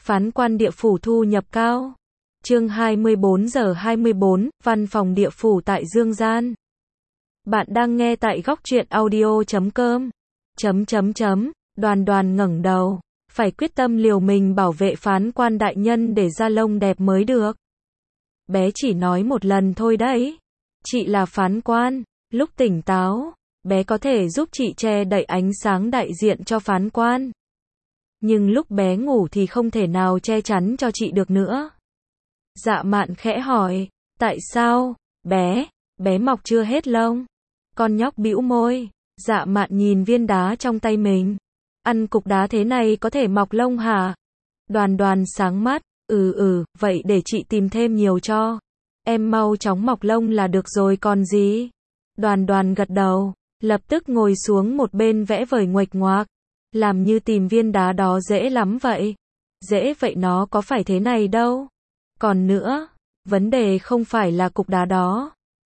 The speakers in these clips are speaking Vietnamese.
Phán quan địa phủ thu nhập cao. Chương 24 giờ 24, văn phòng địa phủ tại Dương Gian. Bạn đang nghe tại góc truyện audio.com. Đoàn Đoàn ngẩng đầu, phải quyết tâm liều mình bảo vệ phán quan đại nhân để ra lông đẹp mới được. Bé chỉ nói một lần thôi đấy. Chị là phán quan, lúc tỉnh táo, bé có thể giúp chị che đậy ánh sáng đại diện cho phán quan. Nhưng lúc bé ngủ thì không thể nào che chắn cho chị được nữa. Dạ Mạn khẽ hỏi, tại sao, bé mọc chưa hết lông? Con nhóc bĩu môi, Dạ Mạn nhìn viên đá trong tay mình. Ăn cục đá thế này có thể mọc lông hả? Đoàn Đoàn sáng mắt, vậy để chị tìm thêm nhiều cho. Em mau chóng mọc lông là được rồi còn gì? Đoàn Đoàn gật đầu, lập tức ngồi xuống một bên vẽ vời nguệch ngoạc. Làm như tìm viên đá đó dễ lắm vậy. Dễ vậy nó có phải thế này đâu. Còn nữa, vấn đề không phải là cục đá đó.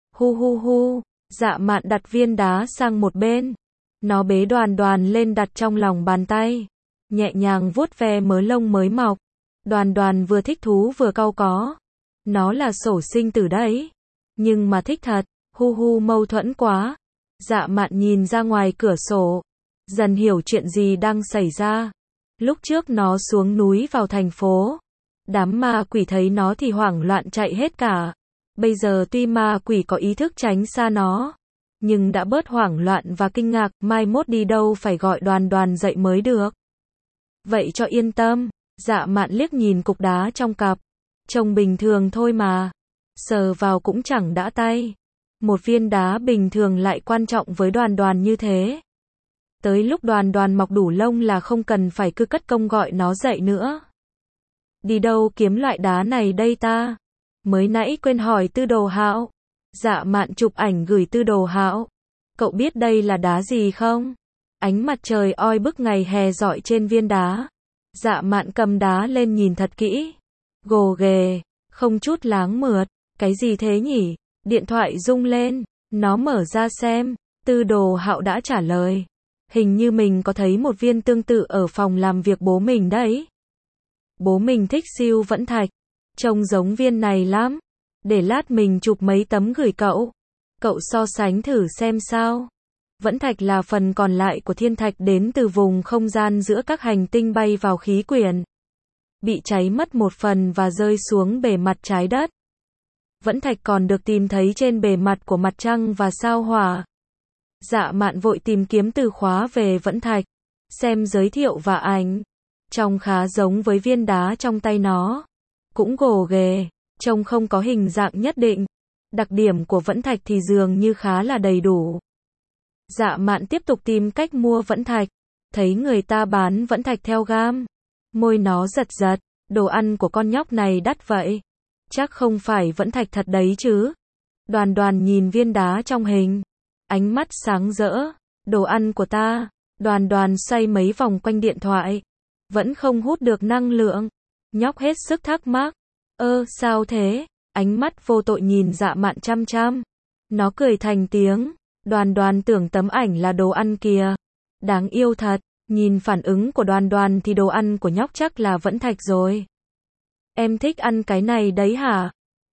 Dạ Mạn đặt viên đá sang một bên. Nó bế Đoàn Đoàn lên đặt trong lòng bàn tay. Nhẹ nhàng vuốt ve mớ lông mới mọc. Đoàn Đoàn vừa thích thú vừa cau có. Nó là sổ sinh tử đấy. Nhưng mà thích thật, mâu thuẫn quá. Dạ Mạn nhìn ra ngoài cửa sổ. Dần hiểu chuyện gì đang xảy ra. Lúc trước nó xuống núi vào thành phố. Đám ma quỷ thấy nó thì hoảng loạn chạy hết cả. Bây giờ tuy ma quỷ có ý thức tránh xa nó, nhưng đã bớt hoảng loạn và kinh ngạc, mai mốt đi đâu phải gọi Đoàn Đoàn dậy mới được. Vậy cho yên tâm, Dạ Mạn liếc nhìn cục đá trong cặp. Trông bình thường thôi mà. Sờ vào cũng chẳng đã tay. Một viên đá bình thường lại quan trọng với Đoàn Đoàn như thế. Tới lúc Đoàn Đoàn mọc đủ lông là không cần phải cứ cất công gọi nó dậy nữa. Đi đâu kiếm loại đá này đây ta? Mới nãy quên hỏi Tư Đồ Hạo. Dạ Mạn chụp ảnh gửi Tư Đồ Hạo. Cậu biết đây là đá gì không? Ánh mặt trời oi bức ngày hè rọi trên viên đá. Dạ Mạn cầm đá lên nhìn thật kỹ. Gồ ghề, không chút láng mượt. Cái gì thế nhỉ? Điện thoại rung lên. Nó mở ra xem. Tư Đồ Hạo đã trả lời. Hình như mình có thấy một viên tương tự ở phòng làm việc bố mình đấy. Bố mình thích siêu vẫn thạch. Trông giống viên này lắm. Để lát mình chụp mấy tấm gửi cậu. Cậu so sánh thử xem sao. Vẫn thạch là phần còn lại của thiên thạch đến từ vùng không gian giữa các hành tinh bay vào khí quyển. Bị cháy mất một phần và rơi xuống bề mặt trái đất. Vẫn thạch còn được tìm thấy trên bề mặt của mặt trăng và sao Hỏa. Dạ Mạn vội tìm kiếm từ khóa về vẫn thạch. Xem giới thiệu và ảnh. Trông khá giống với viên đá trong tay nó. Cũng gồ ghề, trông không có hình dạng nhất định. Đặc điểm của vẫn thạch thì dường như khá là đầy đủ. Dạ Mạn tiếp tục tìm cách mua vẫn thạch. Thấy người ta bán vẫn thạch theo gam. Môi nó giật giật, đồ ăn của con nhóc này đắt vậy. Chắc không phải vẫn thạch thật đấy chứ. Đoàn Đoàn nhìn viên đá trong hình. Ánh mắt sáng rỡ. Đồ ăn của ta. Đoàn Đoàn xoay mấy vòng quanh điện thoại. Vẫn không hút được năng lượng. Nhóc hết sức thắc mắc. Sao thế? Ánh mắt vô tội nhìn Dạ Mạn chăm chăm. Nó cười thành tiếng. Đoàn Đoàn tưởng tấm ảnh là đồ ăn kìa. Đáng yêu thật. Nhìn phản ứng của Đoàn Đoàn thì đồ ăn của nhóc chắc là vẫn thạch rồi. Em thích ăn cái này đấy hả?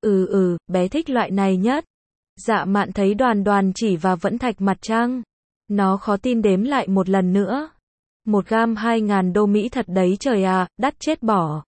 Bé thích loại này nhất. Dạ Mạn thấy Đoàn Đoàn chỉ vào vẫn thạch mặt trăng. Nó khó tin đếm lại một lần nữa. 1 gam 2.000 đô Mỹ thật đấy trời à, đắt chết bỏ.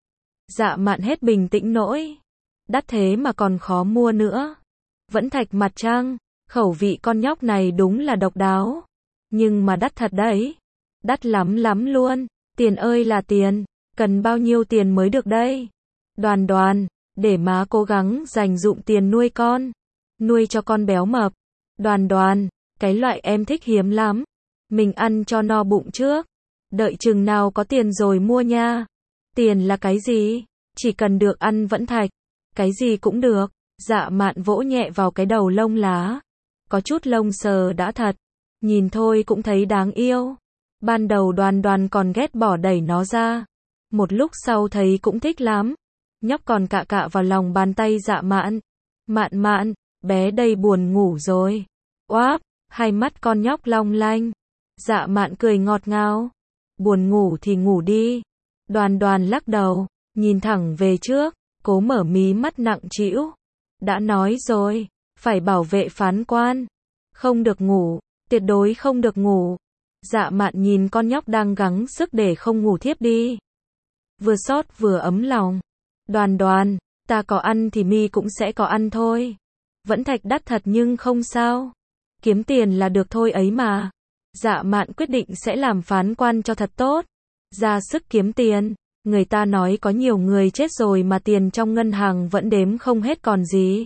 Dạ Mạn hết bình tĩnh nỗi. Đắt thế mà còn khó mua nữa. Vẫn thạch mặt trăng, khẩu vị con nhóc này đúng là độc đáo. Nhưng mà đắt thật đấy. Đắt lắm lắm luôn. Tiền ơi là tiền. Cần bao nhiêu tiền mới được đây? Đoàn Đoàn, để má cố gắng dành dụm tiền nuôi con. Nuôi cho con béo mập. Đoàn Đoàn, cái loại em thích hiếm lắm. Mình ăn cho no bụng trước. Đợi chừng nào có tiền rồi mua nha. Tiền là cái gì? Chỉ cần được ăn vẫn thạch. Cái gì cũng được. Dạ Mạn vỗ nhẹ vào cái đầu lông lá. Có chút lông sờ đã thật. Nhìn thôi cũng thấy đáng yêu. Ban đầu Đoàn Đoàn còn ghét bỏ đẩy nó ra. Một lúc sau thấy cũng thích lắm. Nhóc còn cạ cạ vào lòng bàn tay Dạ Mạn. Mạn, bé đây buồn ngủ rồi. Oáp, hai mắt con nhóc long lanh. Dạ Mạn cười ngọt ngào. Buồn ngủ thì ngủ đi. Đoàn Đoàn lắc đầu, nhìn thẳng về trước, cố mở mí mắt nặng trĩu. Đã nói rồi, phải bảo vệ phán quan. Không được ngủ, tuyệt đối không được ngủ. Dạ Mạn nhìn con nhóc đang gắng sức để không ngủ thiếp đi. Vừa xót vừa ấm lòng. Đoàn Đoàn, ta có ăn thì mi cũng sẽ có ăn thôi. Vẫn thạch đắt thật nhưng không sao. Kiếm tiền là được thôi ấy mà. Dạ Mạn quyết định sẽ làm phán quan cho thật tốt. Ra sức kiếm tiền. Người ta nói có nhiều người chết rồi mà tiền trong ngân hàng vẫn đếm không hết còn gì.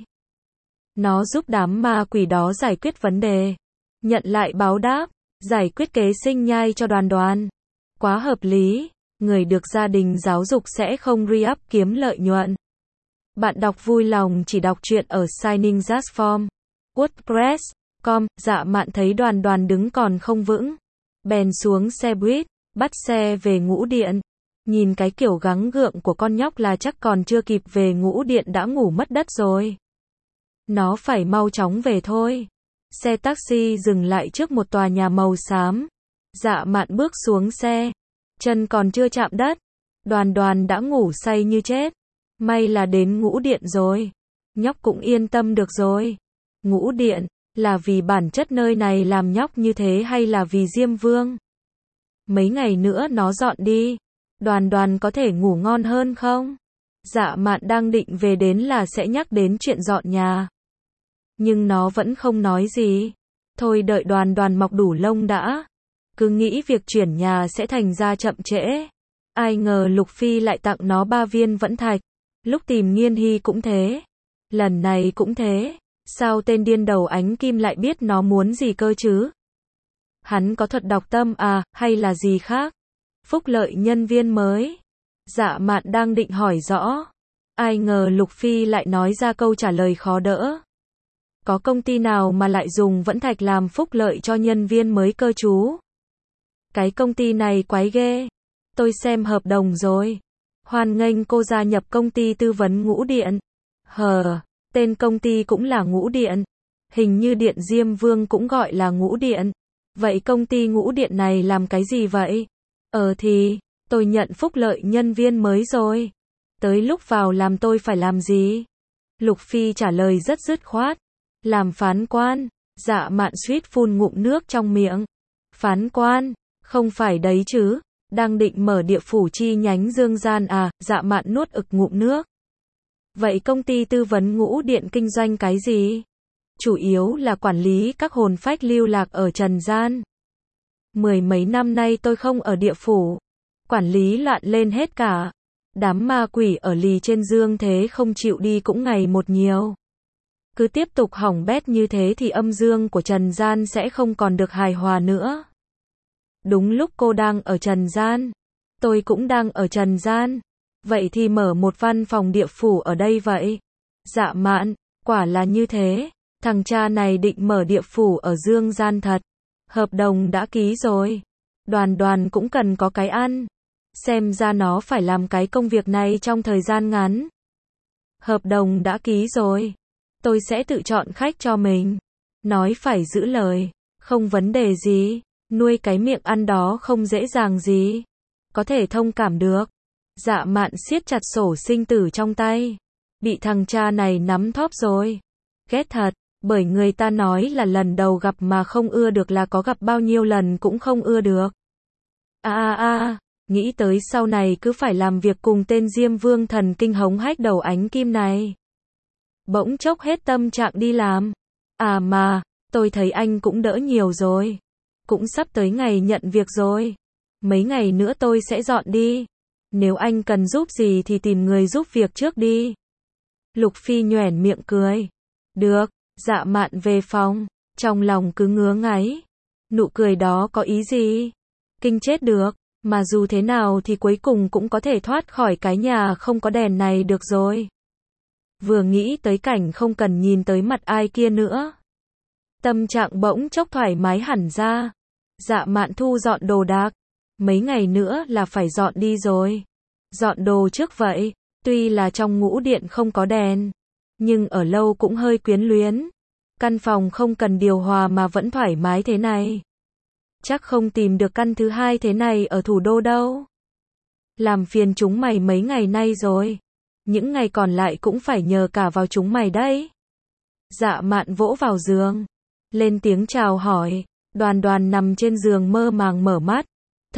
Nó giúp đám ma quỷ đó giải quyết vấn đề. Nhận lại báo đáp. Giải quyết kế sinh nhai cho Đoàn Đoàn. Quá hợp lý. Người được gia đình giáo dục sẽ không re-up kiếm lợi nhuận. Bạn đọc vui lòng chỉ đọc truyện ở Shining Jazz Form. WordPress.com. Dạ Mạn thấy Đoàn Đoàn đứng còn không vững. Bèn xuống xe buýt, bắt xe về Ngũ Điện. Nhìn cái kiểu gắng gượng của con nhóc là chắc còn chưa kịp về Ngũ Điện đã ngủ mất đất rồi. Nó phải mau chóng về thôi. Xe taxi dừng lại trước một tòa nhà màu xám. Dạ Mạn bước xuống xe. Chân còn chưa chạm đất. Đoàn Đoàn đã ngủ say như chết. May là đến Ngũ Điện rồi. Nhóc cũng yên tâm được rồi. Ngũ Điện, là vì bản chất nơi này làm nhóc như thế hay là vì Diêm Vương? Mấy ngày nữa nó dọn đi. Đoàn Đoàn có thể ngủ ngon hơn không? Dạ Mạn đang định về đến là sẽ nhắc đến chuyện dọn nhà. Nhưng nó vẫn không nói gì. Thôi đợi Đoàn Đoàn mọc đủ lông đã. Cứ nghĩ việc chuyển nhà sẽ thành ra chậm trễ. Ai ngờ Lục Phi lại tặng nó 3 viên vẫn thạch. Lúc tìm Nghiên Hy cũng thế. Lần này cũng thế. Sao tên điên đầu ánh kim lại biết nó muốn gì cơ chứ? Hắn có thuật đọc tâm à, hay là gì khác? Phúc lợi nhân viên mới. Dạ Mạn đang định hỏi rõ. Ai ngờ Lục Phi lại nói ra câu trả lời khó đỡ. Có công ty nào mà lại dùng vẫn thạch làm phúc lợi cho nhân viên mới cơ chú? Cái công ty này quái ghê. Tôi xem hợp đồng rồi. Hoan nghênh cô gia nhập công ty tư vấn Ngũ Điện. Tên công ty cũng là Ngũ Điện. Hình như Điện Diêm Vương cũng gọi là Ngũ Điện. Vậy công ty Ngũ Điện này làm cái gì vậy? Thì, tôi nhận phúc lợi nhân viên mới rồi. Tới lúc vào làm tôi phải làm gì? Lục Phi trả lời rất dứt khoát. Làm phán quan. Dạ Mạn suýt phun ngụm nước trong miệng. Phán quan? Không phải đấy chứ. Đang định mở địa phủ chi nhánh Dương Gian à? Dạ Mạn nuốt ực ngụm nước. Vậy công ty tư vấn Ngũ Điện kinh doanh cái gì? Chủ yếu là quản lý các hồn phách lưu lạc ở trần gian. Mười mấy năm nay tôi không ở địa phủ. Quản lý loạn lên hết cả. Đám ma quỷ ở lì trên dương thế không chịu đi cũng ngày một nhiều. Cứ tiếp tục hỏng bét như thế thì âm dương của trần gian sẽ không còn được hài hòa nữa. Đúng lúc cô đang ở trần gian. Tôi cũng đang ở trần gian. Vậy thì mở một văn phòng địa phủ ở đây vậy. Dạ Mạn, quả là như thế. Thằng cha này định mở địa phủ ở dương gian thật. Hợp đồng đã ký rồi. Đoàn Đoàn cũng cần có cái ăn. Xem ra nó phải làm cái công việc này trong thời gian ngắn. Hợp đồng đã ký rồi. Tôi sẽ tự chọn khách cho mình. Nói phải giữ lời. Không vấn đề gì. Nuôi cái miệng ăn đó không dễ dàng gì. Có thể thông cảm được. Dạ Mạn siết chặt sổ sinh tử trong tay. Bị thằng cha này nắm thóp rồi. Ghét thật. Bởi người ta nói là lần đầu gặp mà không ưa được là có gặp bao nhiêu lần cũng không ưa được. Nghĩ tới sau này cứ phải làm việc cùng tên Diêm Vương thần kinh hống hách đầu ánh kim này. Bỗng chốc hết tâm trạng đi làm. Mà, tôi thấy anh cũng đỡ nhiều rồi. Cũng sắp tới ngày nhận việc rồi. Mấy ngày nữa tôi sẽ dọn đi. Nếu anh cần giúp gì thì tìm người giúp việc trước đi. Lục Phi nhoẻn miệng cười. Được. Dạ Mạn về phòng, trong lòng cứ ngứa ngáy. Nụ cười đó có ý gì? Kinh chết được, mà dù thế nào thì cuối cùng cũng có thể thoát khỏi cái nhà không có đèn này được rồi. Vừa nghĩ tới cảnh không cần nhìn tới mặt ai kia nữa. Tâm trạng bỗng chốc thoải mái hẳn ra. Dạ Mạn thu dọn đồ đạc. Mấy ngày nữa là phải dọn đi rồi. Dọn đồ trước vậy, tuy là trong Ngũ Điện không có đèn. Nhưng ở lâu cũng hơi quyến luyến. Căn phòng không cần điều hòa mà vẫn thoải mái thế này. Chắc không tìm được căn thứ hai thế này ở thủ đô đâu. Làm phiền chúng mày mấy ngày nay rồi. Những ngày còn lại cũng phải nhờ cả vào chúng mày đấy. Dạ Mạn vỗ vào giường, lên tiếng chào hỏi. Đoàn Đoàn nằm trên giường mơ màng mở mắt.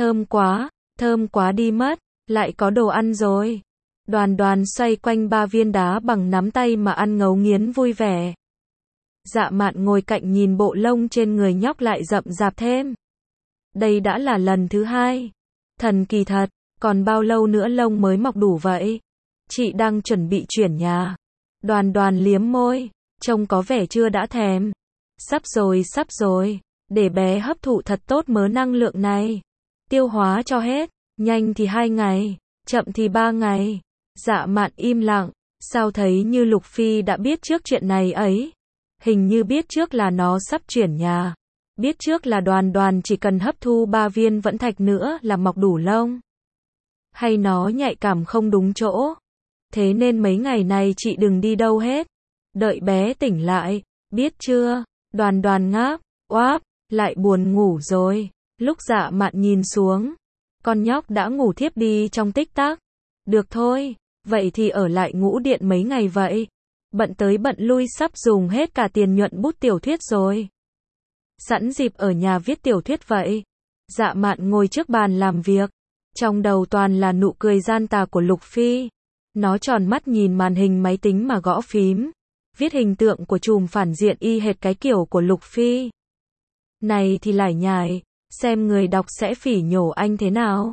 Thơm quá đi mất, lại có đồ ăn rồi. Đoàn Đoàn xoay quanh 3 viên đá bằng nắm tay mà ăn ngấu nghiến vui vẻ. Dạ Mạn ngồi cạnh nhìn bộ lông trên người nhóc lại rậm rạp thêm. Đây đã là lần thứ 2. Thần kỳ thật, còn bao lâu nữa lông mới mọc đủ vậy? Chị đang chuẩn bị chuyển nhà. Đoàn Đoàn liếm môi, trông có vẻ chưa đã thèm. Sắp rồi, để bé hấp thụ thật tốt mớ năng lượng này. Tiêu hóa cho hết, nhanh thì 2 ngày, chậm thì 3 ngày. Dạ Mạn im lặng, sao thấy như Lục Phi đã biết trước chuyện này ấy. Hình như biết trước là nó sắp chuyển nhà. Biết trước là Đoàn Đoàn chỉ cần hấp thu 3 viên vẫn thạch nữa là mọc đủ lông. Hay nó nhạy cảm không đúng chỗ. Thế nên mấy ngày này chị đừng đi đâu hết. Đợi bé tỉnh lại, biết chưa? Đoàn Đoàn ngáp, oáp, lại buồn ngủ rồi. Lúc Dạ Mạn nhìn xuống, con nhóc đã ngủ thiếp đi trong tích tắc. Được thôi, vậy thì ở lại ngũ điện mấy ngày vậy. Bận tới bận lui sắp dùng hết cả tiền nhuận bút tiểu thuyết rồi. Sẵn dịp ở nhà viết tiểu thuyết vậy. Dạ Mạn ngồi trước bàn làm việc. Trong đầu toàn là nụ cười gian tà của Lục Phi. Nó tròn mắt nhìn màn hình máy tính mà gõ phím. Viết hình tượng của trùm phản diện y hệt cái kiểu của Lục Phi. Này thì lải nhải, xem người đọc sẽ phỉ nhổ anh thế nào.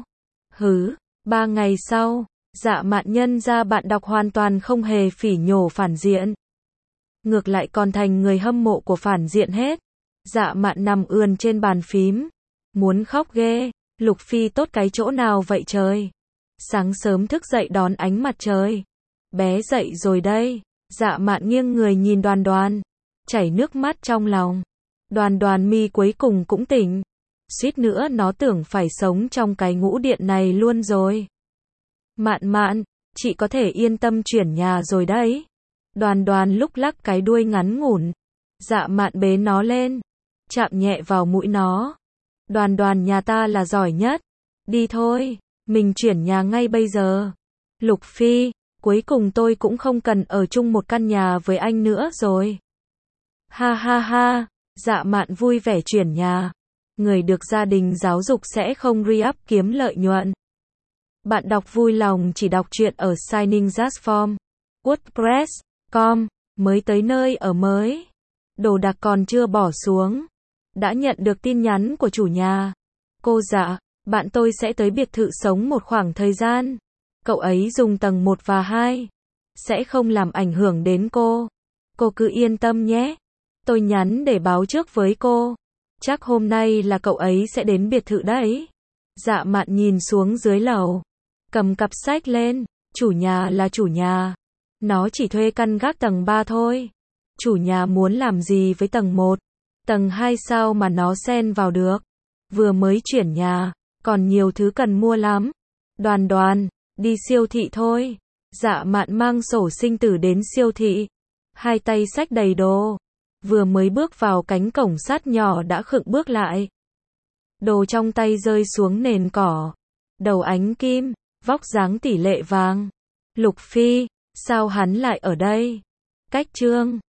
3 ngày sau, Dạ Mạn nhân ra bạn đọc hoàn toàn không hề phỉ nhổ phản diện. Ngược lại còn thành người hâm mộ của phản diện hết. Dạ Mạn nằm ườn trên bàn phím. Muốn khóc ghê, Lục Phi tốt cái chỗ nào vậy trời. Sáng sớm thức dậy đón ánh mặt trời. Bé dậy rồi đây. Dạ Mạn nghiêng người nhìn Đoàn Đoàn, chảy nước mắt trong lòng. Đoàn Đoàn mi cuối cùng cũng tỉnh. Suýt nữa nó tưởng phải sống trong cái ngũ điện này luôn rồi. Mạn, chị có thể yên tâm chuyển nhà rồi đấy. Đoàn Đoàn lúc lắc cái đuôi ngắn ngủn. Dạ Mạn bế nó lên, chạm nhẹ vào mũi nó. Đoàn Đoàn nhà ta là giỏi nhất. Đi thôi, mình chuyển nhà ngay bây giờ. Lục Phi, cuối cùng tôi cũng không cần ở chung một căn nhà với anh nữa rồi. Ha ha ha, Dạ Mạn vui vẻ chuyển nhà. Người được gia đình giáo dục sẽ không re-up kiếm lợi nhuận. Bạn đọc vui lòng chỉ đọc truyện ở Shining Jazz Form. WordPress.com, mới tới nơi ở mới. Đồ đạc còn chưa bỏ xuống. Đã nhận được tin nhắn của chủ nhà. Cô Dạ, bạn tôi sẽ tới biệt thự sống một khoảng thời gian. Cậu ấy dùng tầng 1 và 2. Sẽ không làm ảnh hưởng đến cô. Cô cứ yên tâm nhé. Tôi nhắn để báo trước với cô. Chắc hôm nay là cậu ấy sẽ đến biệt thự đấy. Dạ Mạn nhìn xuống dưới lầu. Cầm cặp sách lên. Chủ nhà là chủ nhà. Nó chỉ thuê căn gác tầng 3 thôi. Chủ nhà muốn làm gì với tầng 1? Tầng 2 sao mà nó xen vào được? Vừa mới chuyển nhà, còn nhiều thứ cần mua lắm. Đoàn Đoàn, đi siêu thị thôi. Dạ Mạn mang sổ sinh tử đến siêu thị. Hai tay xách đầy đồ. Vừa mới bước vào cánh cổng sắt nhỏ đã khựng bước lại. Đồ trong tay rơi xuống nền cỏ. Đầu ánh kim, vóc dáng tỷ lệ vàng. Lục Phi, sao hắn lại ở đây? Cách chương